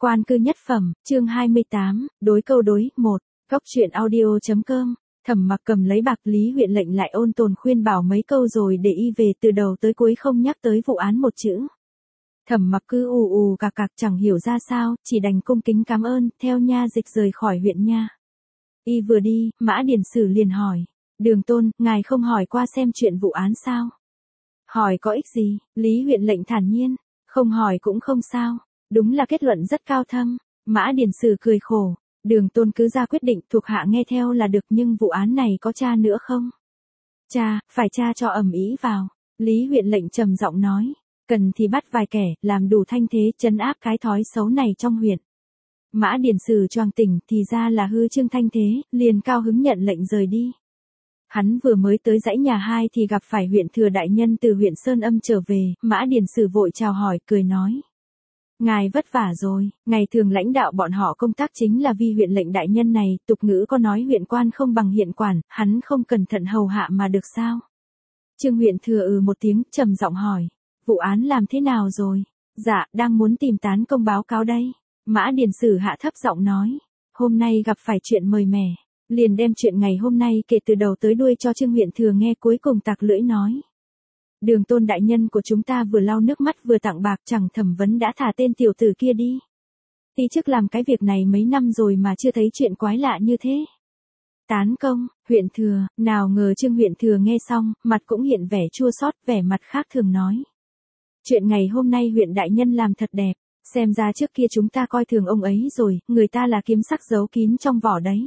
Quan cư nhất phẩm, chương 28, đối câu đối, 1, góc truyện audio.com. Thẩm Mặc cầm lấy bạc, Lý huyện lệnh lại ôn tồn khuyên bảo mấy câu rồi để y về, từ đầu tới cuối không nhắc tới vụ án một chữ. Thẩm Mặc cứ ù cạc chẳng hiểu ra sao, chỉ đành cung kính cảm ơn, theo nha dịch rời khỏi huyện nha. Y vừa đi, Mã Điền Sử liền hỏi, Đường Tôn, ngài không hỏi qua xem chuyện vụ án sao? Hỏi có ích gì? Lý huyện lệnh thản nhiên, không hỏi cũng không sao, đúng là kết luận rất cao thâm. Mã Điền Sử cười khổ, Đường Tôn cứ ra quyết định, thuộc hạ nghe theo là được, nhưng vụ án này có tra nữa không? Tra, phải tra cho ầm ĩ vào. Lý huyện lệnh trầm giọng nói, cần thì bắt vài kẻ, làm đủ thanh thế, trấn áp cái thói xấu này trong huyện. Mã Điền Sử choàng tỉnh, thì ra là hư trương thanh thế, liền cao hứng nhận lệnh rời đi. Hắn vừa mới tới dãy nhà 2 thì gặp phải huyện thừa đại nhân từ huyện Sơn Âm trở về, Mã Điền Sử vội chào hỏi, cười nói. Ngài vất vả rồi, ngày thường lãnh đạo bọn họ công tác chính là vì huyện lệnh đại nhân này, tục ngữ có nói huyện quan không bằng hiện quản, hắn không cẩn thận hầu hạ mà được sao? Trương huyện thừa một tiếng, trầm giọng hỏi, vụ án làm thế nào rồi? Dạ, đang muốn tìm tán công báo cáo đây. Mã Điền Sử hạ thấp giọng nói, hôm nay gặp phải chuyện mời mẻ, liền đem chuyện ngày hôm nay kể từ đầu tới đuôi cho Trương huyện thừa nghe, cuối cùng tặc lưỡi nói. Đường Tôn đại nhân của chúng ta vừa lau nước mắt vừa tặng bạc, chẳng thẩm vấn đã thả tên tiểu tử kia đi. Tí trước làm cái việc này mấy năm rồi mà chưa thấy chuyện quái lạ như thế. Tán công, huyện thừa, nào ngờ Trương huyện thừa nghe xong, mặt cũng hiện vẻ chua xót, vẻ mặt khác thường nói. Chuyện ngày hôm nay huyện đại nhân làm thật đẹp, xem ra trước kia chúng ta coi thường ông ấy rồi, người ta là kiếm sắc giấu kín trong vỏ đấy.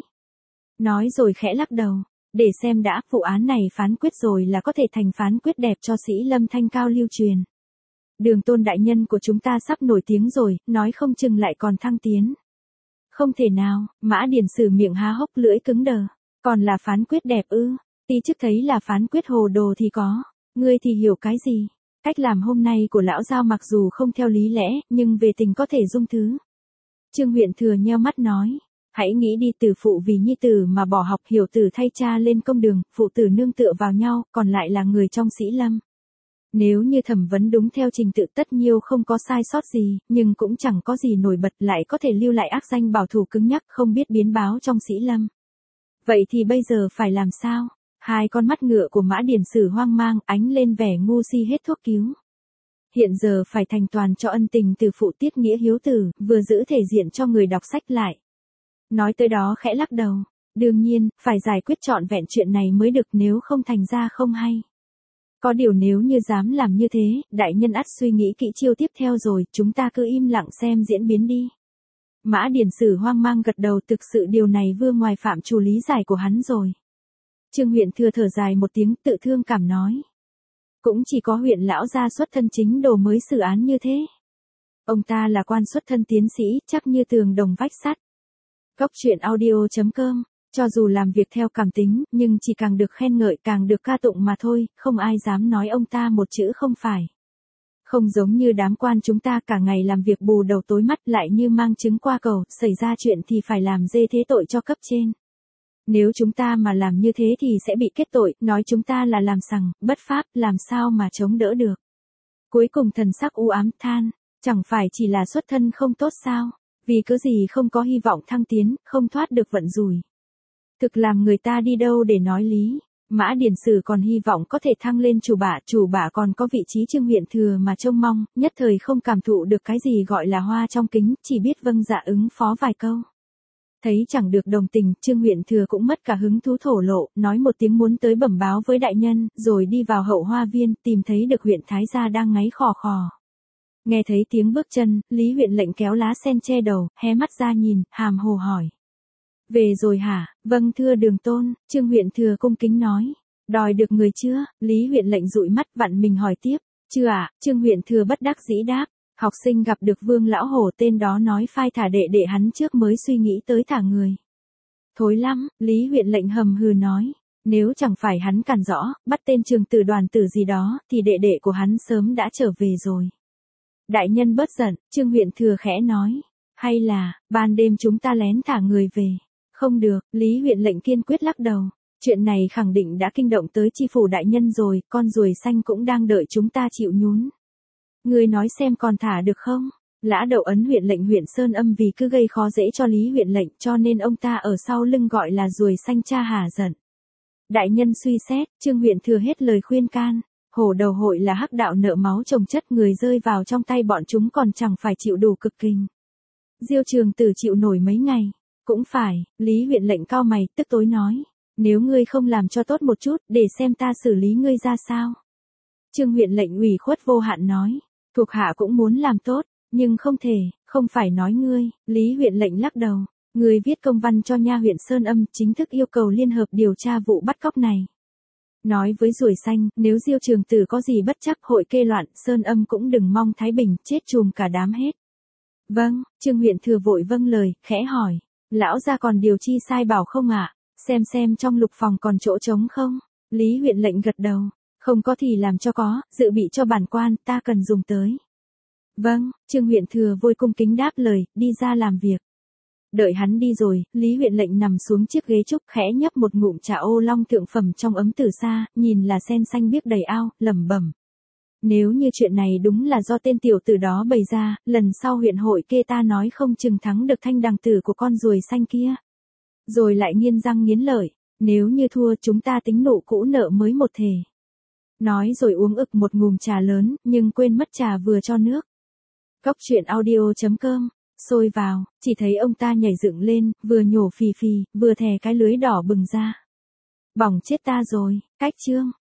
Nói rồi khẽ lắc đầu, để xem đã, vụ án này phán quyết rồi là có thể thành phán quyết đẹp cho sĩ lâm thanh cao lưu truyền. Đường Tôn đại nhân của chúng ta sắp nổi tiếng rồi, nói không chừng lại còn thăng tiến. Không thể nào, Mã Điền Sử miệng há hốc, lưỡi cứng đờ, còn là phán quyết đẹp ư? Tí trước thấy là phán quyết hồ đồ thì có, ngươi thì hiểu cái gì? Cách làm hôm nay của lão giao mặc dù không theo lý lẽ, nhưng về tình có thể dung thứ. Trương huyện thừa nheo mắt nói, hãy nghĩ đi, tử phụ vì nhi tử mà bỏ học, hiểu tử thay cha lên công đường, phụ tử nương tựa vào nhau, còn lại là người trong sĩ lâm. Nếu như thẩm vấn đúng theo trình tự tất nhiêu không có sai sót gì, nhưng cũng chẳng có gì nổi bật, lại có thể lưu lại ác danh bảo thủ cứng nhắc, không biết biến báo trong sĩ lâm. Vậy thì bây giờ phải làm sao? Hai con mắt ngựa của Mã Điền Sử hoang mang, ánh lên vẻ ngu si hết thuốc cứu. Hiện giờ phải thành toàn cho ân tình từ phụ tiết nghĩa hiếu tử, vừa giữ thể diện cho người đọc sách lại. Nói tới đó khẽ lắc đầu, đương nhiên, phải giải quyết trọn vẹn chuyện này mới được, nếu không thành ra không hay. Có điều nếu như dám làm như thế, đại nhân ắt suy nghĩ kỹ chiêu tiếp theo rồi, chúng ta cứ im lặng xem diễn biến đi. Mã Điền Sử hoang mang gật đầu, thực sự điều này vừa ngoài phạm trù lý giải của hắn rồi. Trương huyện thừa thở dài một tiếng, tự thương cảm nói. Cũng chỉ có huyện lão gia xuất thân chính đồ mới xử án như thế. Ông ta là quan xuất thân tiến sĩ, chắc như tường đồng vách sắt. Góc truyện audio.com, cho dù làm việc theo cảm tính, nhưng chỉ càng được khen ngợi càng được ca tụng mà thôi, không ai dám nói ông ta một chữ không phải. Không giống như đám quan chúng ta cả ngày làm việc bù đầu tối mắt, lại như mang trứng qua cầu, xảy ra chuyện thì phải làm dê thế tội cho cấp trên. Nếu chúng ta mà làm như thế thì sẽ bị kết tội, nói chúng ta là làm sằng, bất pháp, làm sao mà chống đỡ được. Cuối cùng thần sắc u ám than, chẳng phải chỉ là xuất thân không tốt sao, vì cứ gì không có hy vọng thăng tiến, không thoát được vận rủi. Thực làm người ta đi đâu để nói lý. Mã Điền Sử còn hy vọng có thể thăng lên chủ bạ còn có vị trí Trương huyện thừa mà trông mong, nhất thời không cảm thụ được cái gì gọi là hoa trong kính, chỉ biết vâng dạ ứng phó vài câu. Thấy chẳng được đồng tình, Trương huyện thừa cũng mất cả hứng thú thổ lộ, nói một tiếng muốn tới bẩm báo với đại nhân, rồi đi vào hậu hoa viên, tìm thấy được huyện thái gia đang ngáy khò khò. Nghe thấy tiếng bước chân, Lý huyện lệnh kéo lá sen che đầu, hé mắt ra nhìn, hàm hồ hỏi. Về rồi hả? Vâng thưa Đường Tôn, Trương huyện thừa cung kính nói. Đòi được người chưa? Lý huyện lệnh dụi mắt vặn mình hỏi tiếp. Chưa ạ, Trương huyện thừa bất đắc dĩ đáp. Học sinh gặp được Vương lão hổ, tên đó nói phai thả đệ hắn trước mới suy nghĩ tới thả người. Thối lắm, Lý huyện lệnh hầm hừ nói. Nếu chẳng phải hắn cản rõ, bắt tên trường tử đoàn tử gì đó, thì đệ của hắn sớm đã trở về rồi. Đại nhân bớt giận, Trương huyện thừa khẽ nói. Hay là, ban đêm chúng ta lén thả người về. Không được, Lý huyện lệnh kiên quyết lắc đầu. Chuyện này khẳng định đã kinh động tới chi phủ đại nhân rồi, con ruồi xanh cũng đang đợi chúng ta chịu nhún. Ngươi nói xem còn thả được không? Lã Đậu ấn huyện lệnh huyện Sơn Âm vì cứ gây khó dễ cho Lý huyện lệnh cho nên ông ta ở sau lưng gọi là ruồi xanh cha hà giận. Đại nhân suy xét, Trương huyện thừa hết lời khuyên can. Hổ đầu hội là hắc đạo nợ máu chồng chất, người rơi vào trong tay bọn chúng còn chẳng phải chịu đủ cực kình. Diêu Trường Tử chịu nổi mấy ngày. Cũng phải, Lý huyện lệnh cau mày, tức tối nói. Nếu ngươi không làm cho tốt một chút, để xem ta xử lý ngươi ra sao. Trương huyện lệnh ủy khuất vô hạn nói. Thuộc hạ cũng muốn làm tốt, nhưng không thể, không phải nói ngươi. Lý huyện lệnh lắc đầu. Ngươi viết công văn cho nha huyện Sơn Âm chính thức yêu cầu liên hợp điều tra vụ bắt cóc này. Nói với ruồi xanh, nếu Diêu Trường Tử có gì bất chắc hội kê loạn, Sơn Âm cũng đừng mong thái bình, chết chùm cả đám hết. Vâng, Trương huyện thừa vội vâng lời, khẽ hỏi. Lão gia còn điều chi sai bảo không ạ? Xem trong lục phòng còn chỗ trống không? Lý huyện lệnh gật đầu. Không có thì làm cho có, dự bị cho bản quan, ta cần dùng tới. Vâng, Trương huyện thừa vội cung kính đáp lời, đi ra làm việc. Đợi hắn đi rồi, Lý huyện lệnh nằm xuống chiếc ghế trúc khẽ nhấp một ngụm trà ô long thượng phẩm trong ấm từ xa, nhìn là sen xanh biếc đầy ao, lẩm bẩm. Nếu như chuyện này đúng là do tên tiểu tử đó bày ra, lần sau huyện hội kê ta nói không chừng thắng được thanh đằng tử của con ruồi xanh kia. Rồi lại nghiến răng nghiến lợi, nếu như thua chúng ta tính nụ cũ nợ mới một thể. Nói rồi uống ực một ngụm trà lớn, nhưng quên mất trà vừa cho nước. Góc truyện audio.com, sôi vào, chỉ thấy ông ta nhảy dựng lên, vừa nhổ phì phì, vừa thè cái lưới đỏ bừng ra. Bỏng chết ta rồi, cách chương.